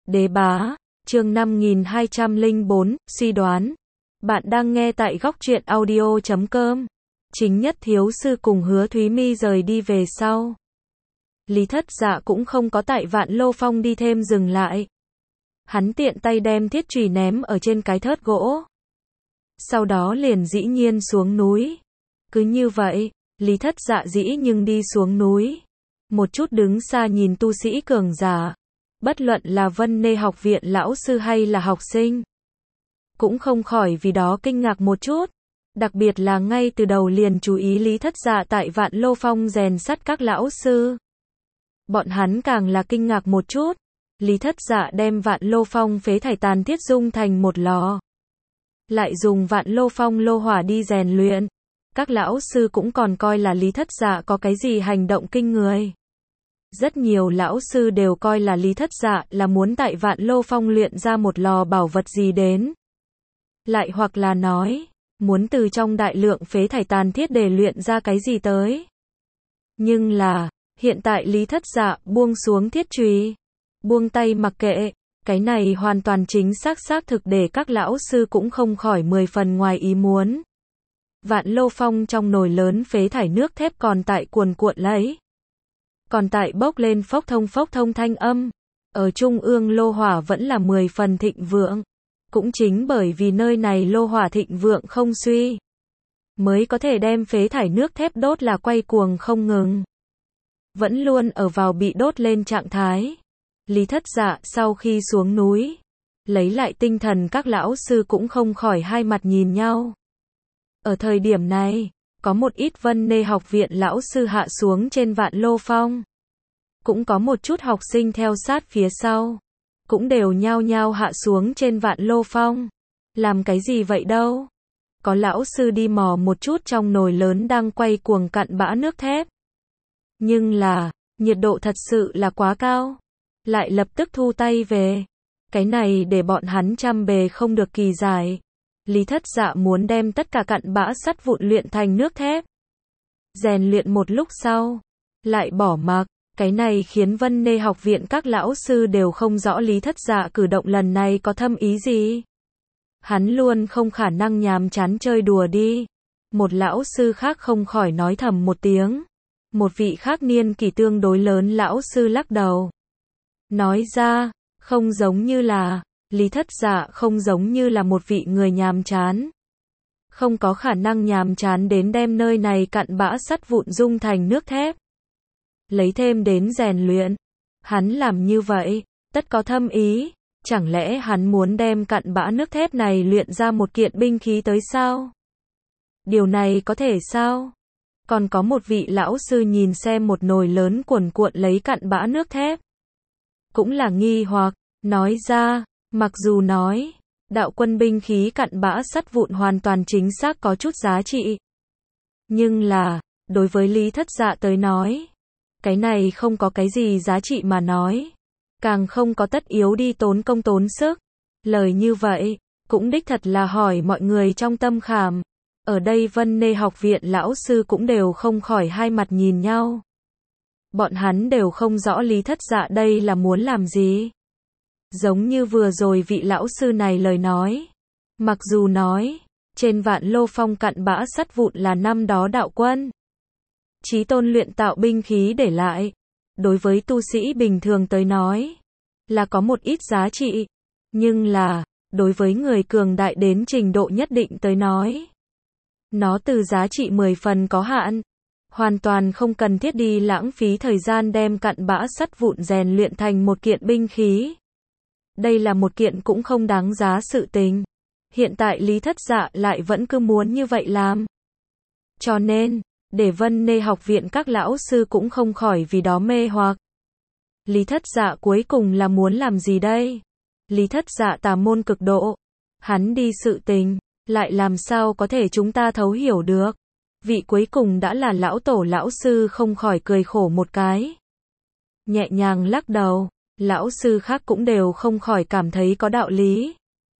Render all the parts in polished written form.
Đế bá, chương 5204, suy đoán. Bạn đang nghe tại góc truyện audio.com. Chính Nhất thiếu sư cùng Hứa Thúy Mi rời đi về sau. Lý Thất Dạ cũng không có tại Vạn Lô Phong đi thêm dừng lại. Hắn tiện tay đem thiết chùy ném ở trên cái thớt gỗ. Sau đó liền dĩ nhiên xuống núi. Cứ như vậy, Lý Thất Dạ dĩ nhưng đi xuống núi. Một chút đứng xa nhìn tu sĩ cường giả. Bất luận là Vân Nê học viện lão sư hay là học sinh. Cũng không khỏi vì đó kinh ngạc một chút. Đặc biệt là ngay từ đầu liền chú ý Lý Thất Dạ tại Vạn Lô Phong rèn sắt các lão sư. Bọn hắn càng là kinh ngạc một chút. Lý Thất Dạ đem Vạn Lô Phong phế thải tàn thiết dung thành một lò. Lại dùng Vạn Lô Phong lô hỏa đi rèn luyện. Các lão sư cũng còn coi là Lý Thất Dạ có cái gì hành động kinh người. Rất nhiều lão sư đều coi là Lý Thất Dạ là muốn tại Vạn Lô Phong luyện ra một lò bảo vật gì đến. Lại hoặc là nói, muốn từ trong đại lượng phế thải tàn thiết để luyện ra cái gì tới. Nhưng là, hiện tại Lý Thất Dạ buông xuống thiết chùy, buông tay mặc kệ, cái này hoàn toàn chính xác thực để các lão sư cũng không khỏi 10 phần ngoài ý muốn. Vạn Lô Phong trong nồi lớn phế thải nước thép còn tại cuồn cuộn lấy. Còn tại bốc lên phốc thông thanh âm. Ở trung ương lô hỏa vẫn là 10 phần thịnh vượng. Cũng chính bởi vì nơi này lô hỏa thịnh vượng không suy. Mới có thể đem phế thải nước thép đốt là quay cuồng không ngừng. Vẫn luôn ở vào bị đốt lên trạng thái. Lý Thất Dạ sau khi xuống núi. Lấy lại tinh thần các lão sư cũng không khỏi hai mặt nhìn nhau. Ở thời điểm này. Có một ít Vân Nê học viện lão sư hạ xuống trên Vạn Lô Phong. Cũng có một chút học sinh theo sát phía sau. Cũng đều nhao nhao hạ xuống trên Vạn Lô Phong. Làm cái gì vậy đâu? Có lão sư đi mò một chút trong nồi lớn đang quay cuồng cặn bã nước thép. Nhưng là, nhiệt độ thật sự là quá cao. Lại lập tức thu tay về. Cái này để bọn hắn trăm bề không được kỳ giải. Lý Thất Dạ muốn đem tất cả cặn bã sắt vụn luyện thành nước thép. Rèn luyện một lúc sau, lại bỏ mặc, cái này khiến Vân Nê học viện các lão sư đều không rõ Lý Thất Dạ cử động lần này có thâm ý gì. Hắn luôn không khả năng nhàm chán chơi đùa đi. Một lão sư khác không khỏi nói thầm một tiếng. Một vị khác niên kỷ tương đối lớn lão sư lắc đầu. Nói ra, không giống như là... Lý Thất Dạ không giống như là một vị người nhàm chán. Không có khả năng nhàm chán đến đem nơi này cặn bã sắt vụn dung thành nước thép. Lấy thêm đến rèn luyện. Hắn làm như vậy, tất có thâm ý. Chẳng lẽ hắn muốn đem cặn bã nước thép này luyện ra một kiện binh khí tới sao? Điều này có thể sao? Còn có một vị lão sư nhìn xem một nồi lớn cuồn cuộn lấy cặn bã nước thép. Cũng là nghi hoặc, nói ra. Mặc dù nói, đạo quân binh khí cặn bã sắt vụn hoàn toàn chính xác có chút giá trị. Nhưng là, đối với Lý Thất Dạ tới nói, cái này không có cái gì giá trị mà nói. Càng không có tất yếu đi tốn công tốn sức. Lời như vậy, cũng đích thật là hỏi mọi người trong tâm khảm. Ở đây Vân Nê học viện lão sư cũng đều không khỏi hai mặt nhìn nhau. Bọn hắn đều không rõ Lý Thất Dạ đây là muốn làm gì. Giống như vừa rồi vị lão sư này lời nói. Mặc dù nói, trên Vạn Lô Phong cặn bã sắt vụn là năm đó đạo quân. Chí tôn luyện tạo binh khí để lại. Đối với tu sĩ bình thường tới nói, là có một ít giá trị. Nhưng là, đối với người cường đại đến trình độ nhất định tới nói, nó từ giá trị 10 phần có hạn. Hoàn toàn không cần thiết đi lãng phí thời gian đem cặn bã sắt vụn rèn luyện thành một kiện binh khí. Đây là một kiện cũng không đáng giá sự tình. Hiện tại Lý Thất Dạ lại vẫn cứ muốn như vậy làm. Cho nên, để Vân Nê học viện các lão sư cũng không khỏi vì đó mê hoặc. Lý Thất Dạ cuối cùng là muốn làm gì đây? Lý Thất Dạ tà môn cực độ. Hắn đi sự tình, lại làm sao có thể chúng ta thấu hiểu được. Vị cuối cùng đã là lão tổ lão sư không khỏi cười khổ một cái. Nhẹ nhàng lắc đầu. Lão sư khác cũng đều không khỏi cảm thấy có đạo lý.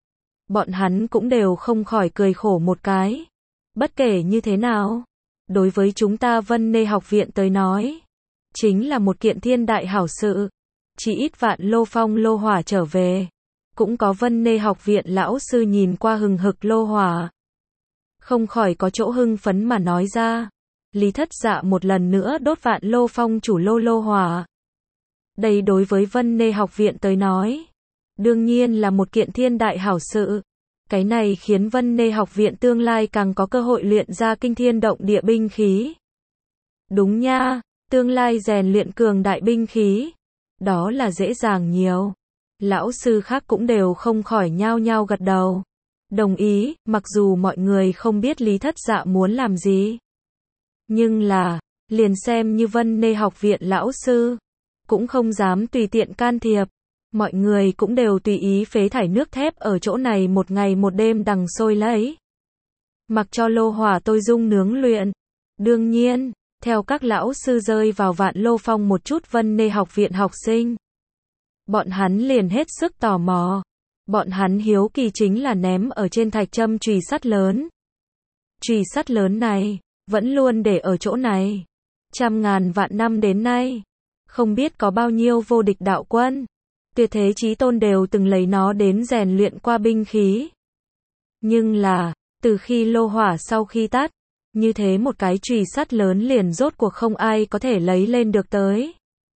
Bọn hắn cũng đều không khỏi cười khổ một cái. Bất kể như thế nào, đối với chúng ta Vân Nê học viện tới nói, chính là một kiện thiên đại hảo sự. chỉ ít Vạn Lô Phong lô hỏa trở về. Cũng có Vân Nê học viện lão sư nhìn qua hừng hực lô hỏa. Không khỏi có chỗ hưng phấn mà nói ra. Lý Thất Dạ một lần nữa đốt Vạn Lô Phong chủ lô hỏa. Đây đối với Vân Nê học viện tới nói, đương nhiên là một kiện thiên đại hảo sự. Cái này khiến Vân Nê học viện tương lai càng có cơ hội luyện ra kinh thiên động địa binh khí. Đúng nha, tương lai rèn luyện cường đại binh khí. Đó là dễ dàng nhiều. Lão sư khác cũng đều không khỏi nhao nhao gật đầu. Đồng ý, mặc dù mọi người không biết Lý Thất Dạ muốn làm gì. Nhưng là, liền xem như Vân Nê học viện lão sư. Cũng không dám tùy tiện can thiệp. Mọi người cũng đều tùy ý phế thải nước thép ở chỗ này một ngày một đêm đằng sôi lấy. Mặc cho lô hỏa tôi dung nướng luyện. Đương nhiên, theo các lão sư rơi vào Vạn Lô Phong một chút Vân Nê học viện học sinh. Bọn hắn liền hết sức tò mò. Bọn hắn hiếu kỳ chính là ném ở trên thạch châm chùy sắt lớn. Chùy sắt lớn này, vẫn luôn để ở chỗ này. Trăm ngàn vạn năm đến nay. Không biết có bao nhiêu vô địch đạo quân. Tuyệt thế chí tôn đều từng lấy nó đến rèn luyện qua binh khí. Nhưng là, từ khi lô hỏa sau khi tắt, như thế một cái chùy sắt lớn liền rốt cuộc không ai có thể lấy lên được tới.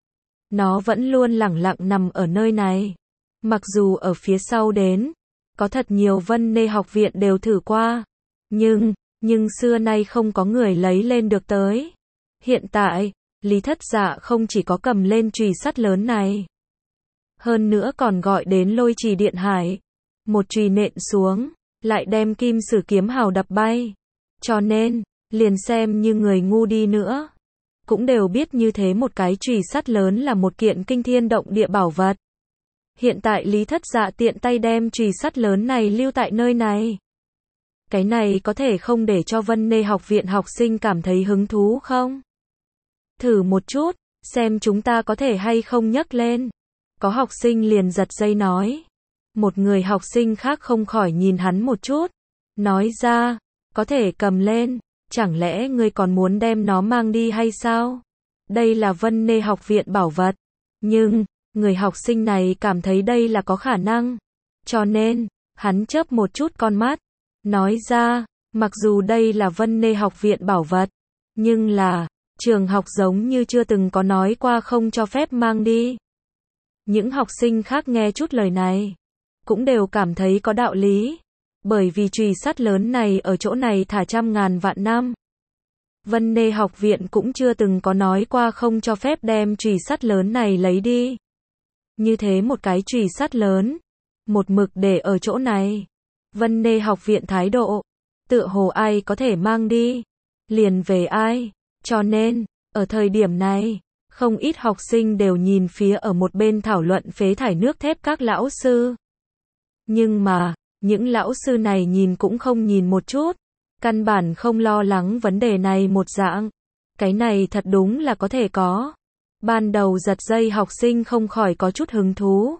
Nó vẫn luôn lẳng lặng nằm ở nơi này. Mặc dù ở phía sau đến, có thật nhiều Vân Nê học viện đều thử qua. Nhưng xưa nay không có người lấy lên được tới. Hiện tại, Lý Thất Dạ không chỉ có cầm lên chùy sắt lớn này. Hơn nữa còn gọi đến Lôi Trì Điện Hải. Một chùy nện xuống, lại đem Kim Sử Kiếm Hào đập bay. Cho nên, liền xem như người ngu đi nữa. Cũng đều biết như thế một cái chùy sắt lớn là một kiện kinh thiên động địa bảo vật. Hiện tại Lý Thất Dạ tiện tay đem chùy sắt lớn này lưu tại nơi này. Cái này có thể không để cho Vân Nê học viện học sinh cảm thấy hứng thú không? Thử một chút, xem chúng ta có thể hay không nhấc lên. Có học sinh liền giật dây nói. Một người học sinh khác không khỏi nhìn hắn một chút. Nói ra, có thể cầm lên, chẳng lẽ ngươi còn muốn đem nó mang đi hay sao? Đây là Vân Nê học viện bảo vật. Nhưng, người học sinh này cảm thấy đây là có khả năng. Cho nên, hắn chớp một chút con mắt. Nói ra, mặc dù đây là Vân Nê học viện bảo vật. Nhưng là, trường học giống như chưa từng có nói qua không cho phép mang đi. Những học sinh khác nghe chút lời này, cũng đều cảm thấy có đạo lý. Bởi vì chùy sắt lớn này ở chỗ này thả trăm ngàn vạn năm. Vân Nê học viện cũng chưa từng có nói qua không cho phép đem chùy sắt lớn này lấy đi. Như thế một cái chùy sắt lớn, một mực để ở chỗ này. Vân Nê học viện thái độ, tựa hồ ai có thể mang đi, liền về ai. Cho nên, ở thời điểm này, không ít học sinh đều nhìn phía ở một bên thảo luận phế thải nước thép các lão sư. Nhưng mà, những lão sư này nhìn cũng không nhìn một chút, căn bản không lo lắng vấn đề này một dạng. Cái này thật đúng là có thể có. Ban đầu giật dây học sinh không khỏi có chút hứng thú.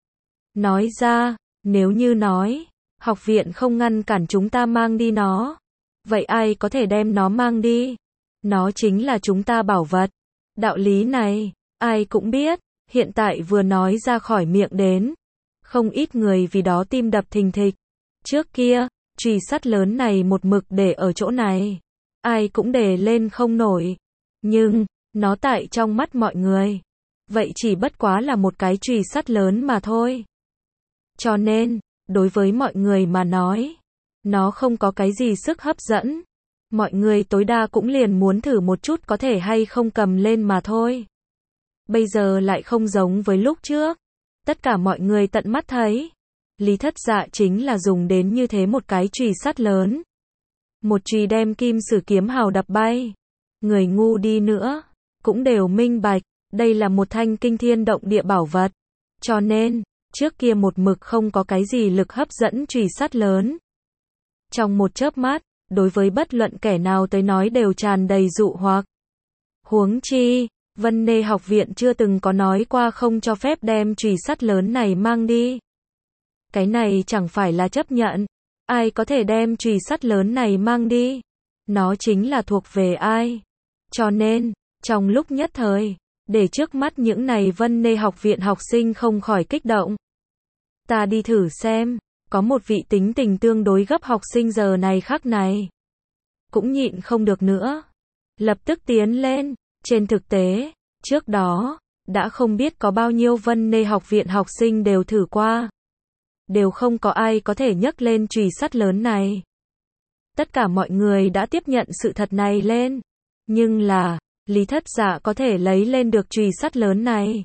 Nói ra, nếu như nói, học viện không ngăn cản chúng ta mang đi nó, vậy ai có thể đem nó mang đi? Nó chính là chúng ta bảo vật. Đạo lý này, ai cũng biết, hiện tại vừa nói ra khỏi miệng đến. Không ít người vì đó tim đập thình thịch. Trước kia, chùy sắt lớn này một mực để ở chỗ này. Ai cũng để lên không nổi. Nhưng, nó tại trong mắt mọi người. Vậy chỉ bất quá là một cái chùy sắt lớn mà thôi. Cho nên, đối với mọi người mà nói, nó không có cái gì sức hấp dẫn. Mọi người tối đa cũng liền muốn thử một chút có thể hay không cầm lên mà thôi. Bây giờ lại không giống với lúc trước. Tất cả mọi người tận mắt thấy. Lý Thất Dạ chính là dùng đến như thế một cái chùy sắt lớn. Một chùy đem Kim Sử Kiếm Hào đập bay. Người ngu đi nữa, cũng đều minh bạch, đây là một thanh kinh thiên động địa bảo vật. Cho nên, trước kia một mực không có cái gì lực hấp dẫn chùy sắt lớn. Trong một chớp mắt, đối với bất luận kẻ nào tới nói đều tràn đầy dụ hoặc. Huống chi, Vân Nê học viện chưa từng có nói qua không cho phép đem chùy sắt lớn này mang đi. Cái này chẳng phải là chấp nhận. Ai có thể đem chùy sắt lớn này mang đi? Nó chính là thuộc về ai? Cho nên, trong lúc nhất thời, Để trước mắt những này Vân Nê học viện học sinh không khỏi kích động. Ta đi thử xem, có một vị tính tình tương đối gấp học sinh giờ này khắc này. Cũng nhịn không được nữa. Lập tức tiến lên, trên thực tế, trước đó, đã không biết có bao nhiêu Vân Nê học viện học sinh đều thử qua. Đều không có ai có thể nhấc lên chùy sắt lớn này. Tất cả mọi người đã tiếp nhận sự thật này lên. Nhưng là, Lý Thất Dạ có thể lấy lên được chùy sắt lớn này.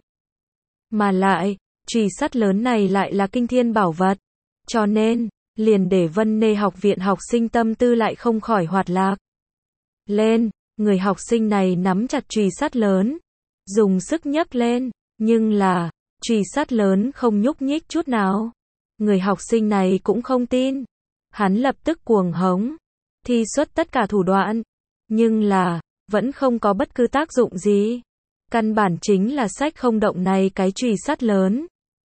Mà lại, chùy sắt lớn này lại là kinh thiên bảo vật. Cho nên, liền để Vân Nê học viện học sinh tâm tư lại không khỏi hoạt lạc. Lên, người học sinh này nắm chặt chùy sắt lớn, dùng sức nhấc lên, nhưng là, chùy sắt lớn không nhúc nhích chút nào. Người học sinh này cũng không tin. Hắn lập tức cuồng hống, thi xuất tất cả thủ đoạn, nhưng là, vẫn không có bất cứ tác dụng gì. Căn bản chính là sách không động này cái chùy sắt lớn.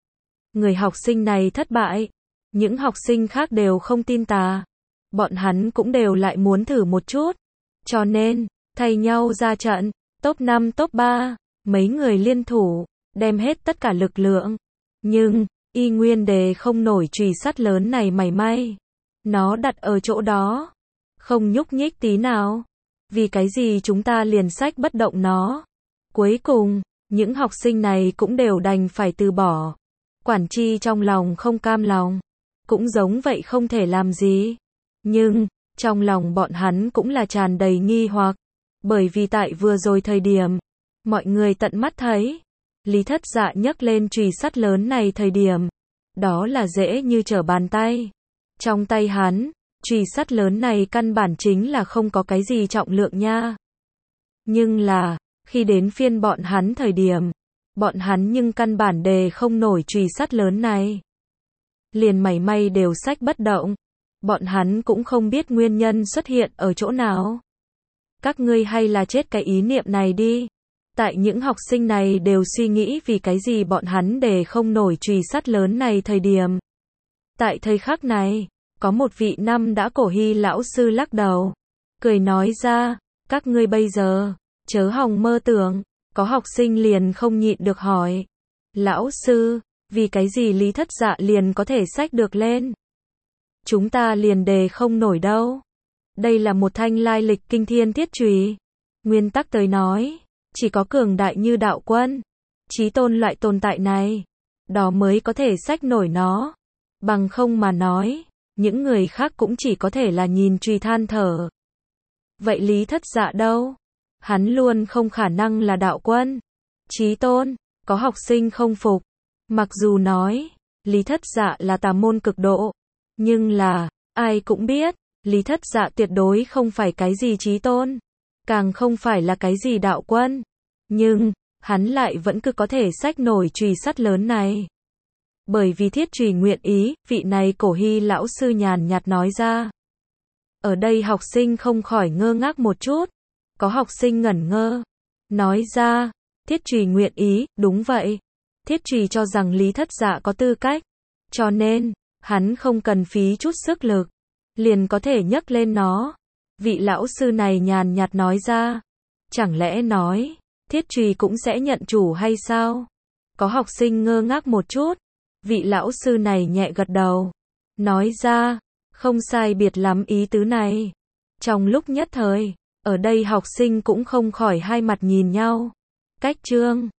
Người học sinh này thất bại. Những học sinh khác đều không tin tà. Bọn hắn cũng đều lại muốn thử một chút. Cho nên, thay nhau ra trận, top 5 top 3, mấy người liên thủ, đem hết tất cả lực lượng. Nhưng, y nguyên đề không nổi chùy sắt lớn này mảy may. Nó đặt ở chỗ đó, không nhúc nhích tí nào. Vì cái gì chúng ta liền sách bất động nó? Cuối cùng, những học sinh này cũng đều đành phải từ bỏ. Quản tri trong lòng không cam lòng, cũng giống vậy không thể làm gì. Nhưng, trong lòng bọn hắn cũng là tràn đầy nghi hoặc. Bởi vì tại vừa rồi thời điểm, mọi người tận mắt thấy, Lý Thất Dạ nhấc lên chùy sắt lớn này thời điểm, đó là dễ như trở bàn tay. Trong tay hắn, chùy sắt lớn này căn bản chính là không có cái gì trọng lượng nha. Nhưng là, khi đến phiên bọn hắn thời điểm, bọn hắn nhưng căn bản đề không nổi chùy sắt lớn này. Liền mảy may đều xách bất động. Bọn hắn cũng không biết nguyên nhân xuất hiện ở chỗ nào. Các ngươi hay là chết cái ý niệm này đi. Tại những học sinh này đều suy nghĩ vì cái gì bọn hắn đề không nổi chùy sắt lớn này thời điểm. Tại thời khắc này, có một vị năm đã cổ Hy lão sư lắc đầu, cười nói ra, các ngươi bây giờ, chớ hòng mơ tưởng. Có học sinh liền không nhịn được hỏi, lão sư, vì cái gì Lý Thất Dạ liền có thể xách được lên? Chúng ta liền đề không nổi đâu. Đây là một thanh lai lịch kinh thiên thiết chùy. Nguyên tắc tới nói, chỉ có cường đại như đạo quân, chí tôn loại tồn tại này, đó mới có thể xách nổi nó. Bằng không mà nói, những người khác cũng chỉ có thể là nhìn chùy than thở. Vậy Lý Thất Dạ đâu? Hắn luôn không khả năng là đạo quân, chí tôn. Có học sinh không phục. Mặc dù nói, Lý Thất Dạ là tà môn cực độ, nhưng là, ai cũng biết, Lý Thất Dạ tuyệt đối không phải cái gì chí tôn, càng không phải là cái gì đạo quân. Nhưng, hắn lại vẫn cứ có thể xách nổi chùy sắt lớn này. Bởi vì thiết chùy nguyện ý, vị này cổ Hy lão sư nhàn nhạt nói ra. Ở đây học sinh không khỏi ngơ ngác một chút. Có học sinh ngẩn ngơ, nói ra, thiết chùy nguyện ý, đúng vậy. Thiết chùy cho rằng Lý Thất Dạ có tư cách, cho nên, hắn không cần phí chút sức lực, liền có thể nhấc lên nó. Vị lão sư này nhàn nhạt nói ra, chẳng lẽ nói, thiết chùy cũng sẽ nhận chủ hay sao? Có học sinh ngơ ngác một chút, vị lão sư này nhẹ gật đầu, nói ra, không sai biệt lắm ý tứ này. Trong lúc nhất thời, ở đây học sinh cũng không khỏi hai mặt nhìn nhau. Cách chương